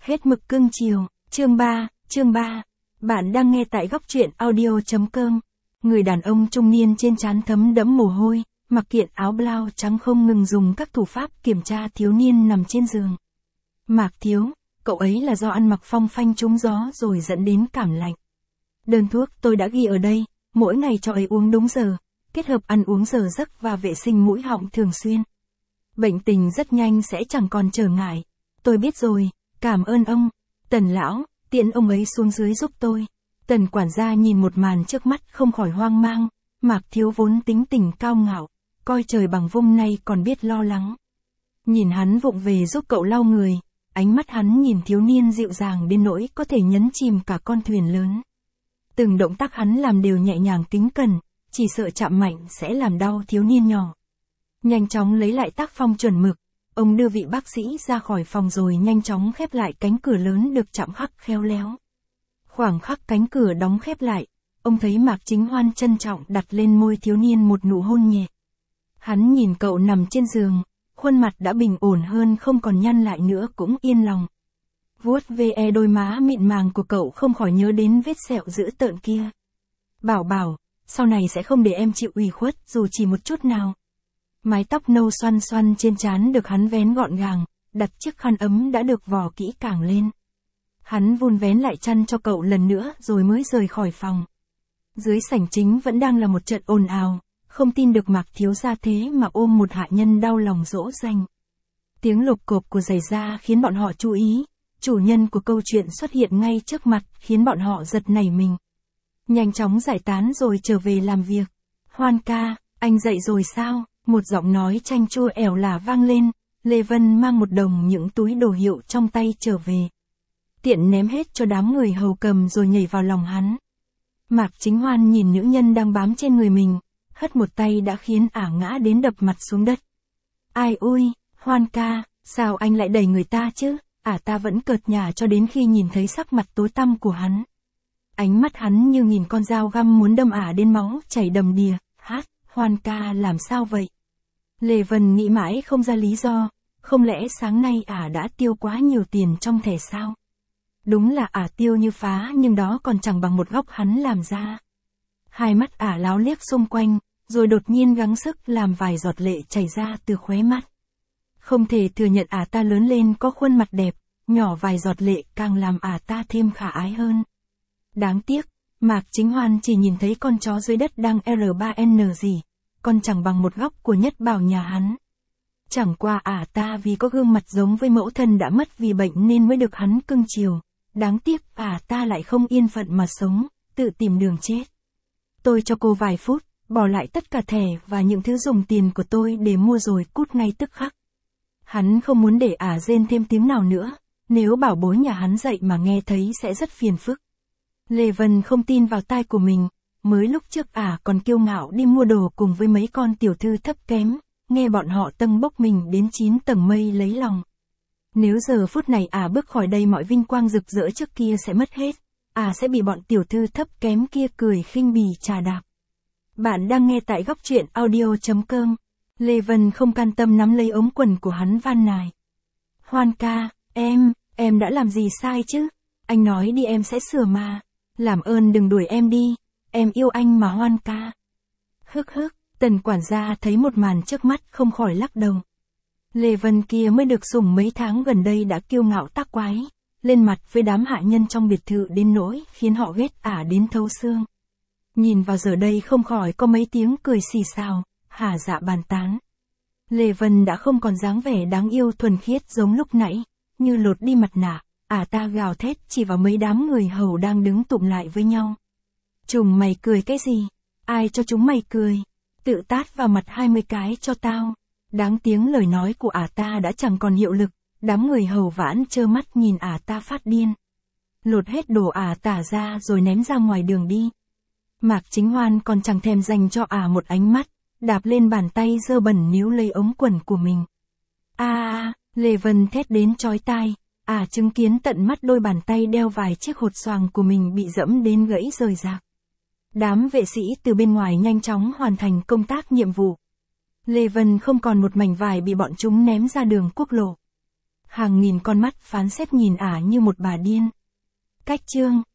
Hết mực cưng chiều, chương 3. Bạn đang nghe tại góc truyện audio.com. Người đàn ông trung niên trên trán thấm đẫm mồ hôi, mặc kiện áo blau trắng không ngừng dùng các thủ pháp kiểm tra thiếu niên nằm trên giường. Mạc Thiếu, cậu ấy là do ăn mặc phong phanh trúng gió rồi dẫn đến cảm lạnh. Đơn thuốc tôi đã ghi ở đây, mỗi ngày cho ấy uống đúng giờ, kết hợp ăn uống giờ giấc và vệ sinh mũi họng thường xuyên. Bệnh tình rất nhanh sẽ chẳng còn trở ngại. Tôi biết rồi, cảm ơn ông. Tần lão, tiễn ông ấy xuống dưới giúp tôi. Tần quản gia nhìn một màn trước mắt không khỏi hoang mang, Mạc Thiếu vốn tính tình cao ngạo, coi trời bằng vung nay còn biết lo lắng. Nhìn hắn vụng về giúp cậu lau người, ánh mắt hắn nhìn thiếu niên dịu dàng đến nỗi có thể nhấn chìm cả con thuyền lớn. Từng động tác hắn làm đều nhẹ nhàng kính cẩn, chỉ sợ chạm mạnh sẽ làm đau thiếu niên nhỏ. Nhanh chóng lấy lại tác phong chuẩn mực, ông đưa vị bác sĩ ra khỏi phòng rồi nhanh chóng khép lại cánh cửa lớn được chạm khắc khéo léo. Khoảng khắc cánh cửa đóng khép lại, ông thấy Mạc Chính Hoan trân trọng đặt lên môi thiếu niên một nụ hôn nhẹ. Hắn nhìn cậu nằm trên giường, khuôn mặt đã bình ổn hơn không còn nhăn lại nữa cũng yên lòng. Vuốt ve đôi má mịn màng của cậu không khỏi nhớ đến vết sẹo dữ tợn kia. Bảo, sau này sẽ không để em chịu ủy khuất dù chỉ một chút nào. Mái tóc nâu xoăn xoăn trên trán được hắn vén gọn gàng, đặt chiếc khăn ấm đã được vò kỹ càng lên. Hắn vun vén lại chăn cho cậu lần nữa rồi mới rời khỏi phòng. Dưới sảnh chính vẫn đang là một trận ồn ào, không tin được Mạc Thiếu gia thế mà ôm một hạ nhân đau lòng dỗ dành. Tiếng lộp cộp của giày da khiến bọn họ chú ý, chủ nhân của câu chuyện xuất hiện ngay trước mặt khiến bọn họ giật nảy mình. Nhanh chóng giải tán rồi trở về làm việc. Hoan ca, anh dậy rồi sao? Một giọng nói chanh chua ẻo lả vang lên, Lê Vân mang một đống những túi đồ hiệu trong tay trở về. Tiện ném hết cho đám người hầu cầm rồi nhảy vào lòng hắn. Mạc Chính Hoan nhìn nữ nhân đang bám trên người mình, hất một tay đã khiến ả ngã đến đập mặt xuống đất. Ai ui, Hoan ca, sao anh lại đẩy người ta chứ? Ta vẫn cợt nhả cho đến khi nhìn thấy sắc mặt tối tăm của hắn. Ánh mắt hắn như nhìn con dao găm muốn đâm ả đến máu chảy đầm đìa. Hoan ca làm sao vậy? Lê Vân nghĩ mãi không ra lý do, không lẽ sáng nay ả đã tiêu quá nhiều tiền trong thẻ sao? Đúng là ả tiêu như phá nhưng đó còn chẳng bằng một góc hắn làm ra. Hai mắt ả láo liếc xung quanh, rồi đột nhiên gắng sức làm vài giọt lệ chảy ra từ khóe mắt. Không thể thừa nhận ả ta lớn lên có khuôn mặt đẹp, nhỏ vài giọt lệ càng làm ả ta thêm khả ái hơn. Đáng tiếc, Mạc Chính Hoan chỉ nhìn thấy con chó dưới đất đang R3N gì, còn chẳng bằng một góc của nhất bảo nhà hắn. Chẳng qua ả ta vì có gương mặt giống với mẫu thân đã mất vì bệnh nên mới được hắn cưng chiều. Đáng tiếc ả ta lại không yên phận mà sống, tự tìm đường chết. Tôi cho cô vài phút, bỏ lại tất cả thẻ và những thứ dùng tiền của tôi để mua rồi cút ngay tức khắc. Hắn không muốn để ả rên thêm tiếng nào nữa, nếu bảo bối nhà hắn dậy mà nghe thấy sẽ rất phiền phức. Lê Vân không tin vào tai của mình, mới lúc trước ả còn kiêu ngạo đi mua đồ cùng với mấy con tiểu thư thấp kém, nghe bọn họ tâng bốc mình đến 9 tầng mây lấy lòng. Nếu giờ phút này ả bước khỏi đây mọi vinh quang rực rỡ trước kia sẽ mất hết, ả sẽ bị bọn tiểu thư thấp kém kia cười khinh bỉ chà đạp. Bạn đang nghe tại góc truyện audio.com. Lê Vân không can tâm nắm lấy ống quần của hắn van nài. Hoan ca, em đã làm gì sai chứ? Anh nói đi em sẽ sửa mà. Làm ơn đừng đuổi em đi, em yêu anh mà Hoan ca. Tần quản gia thấy một màn trước mắt không khỏi lắc đầu. Lê Vân kia mới được sủng mấy tháng gần đây đã kiêu ngạo tác quái, lên mặt với đám hạ nhân trong biệt thự đến nỗi khiến họ ghét ả đến thấu xương. Nhìn vào giờ đây không khỏi có mấy tiếng cười xì xào, hả dạ bàn tán. Lê Vân đã không còn dáng vẻ đáng yêu thuần khiết giống lúc nãy, như lột đi mặt nạ, ả ta gào thét chỉ vào mấy đám người hầu đang đứng tụm lại với nhau. Chúng mày cười cái gì? Ai cho chúng mày cười? Tự tát vào mặt 20 cái cho tao. Đáng tiếng lời nói của ả ta đã chẳng còn hiệu lực, đám người hầu vãn trơ mắt nhìn ả ta phát điên. Lột hết đồ ả tả ra rồi ném ra ngoài đường đi. Mạc Chính Hoan còn chẳng thèm dành cho ả một ánh mắt, đạp lên bàn tay dơ bẩn níu lấy ống quần của mình. Lê Vân thét đến chói tai, ả chứng kiến tận mắt đôi bàn tay đeo vài chiếc hột xoàng của mình bị dẫm đến gãy rời rạc. Đám vệ sĩ từ bên ngoài nhanh chóng hoàn thành công tác nhiệm vụ. Lê Vân không còn một mảnh vải bị bọn chúng ném ra đường quốc lộ. hàng nghìn con mắt phán xét nhìn ả như một bà điên. Cách chương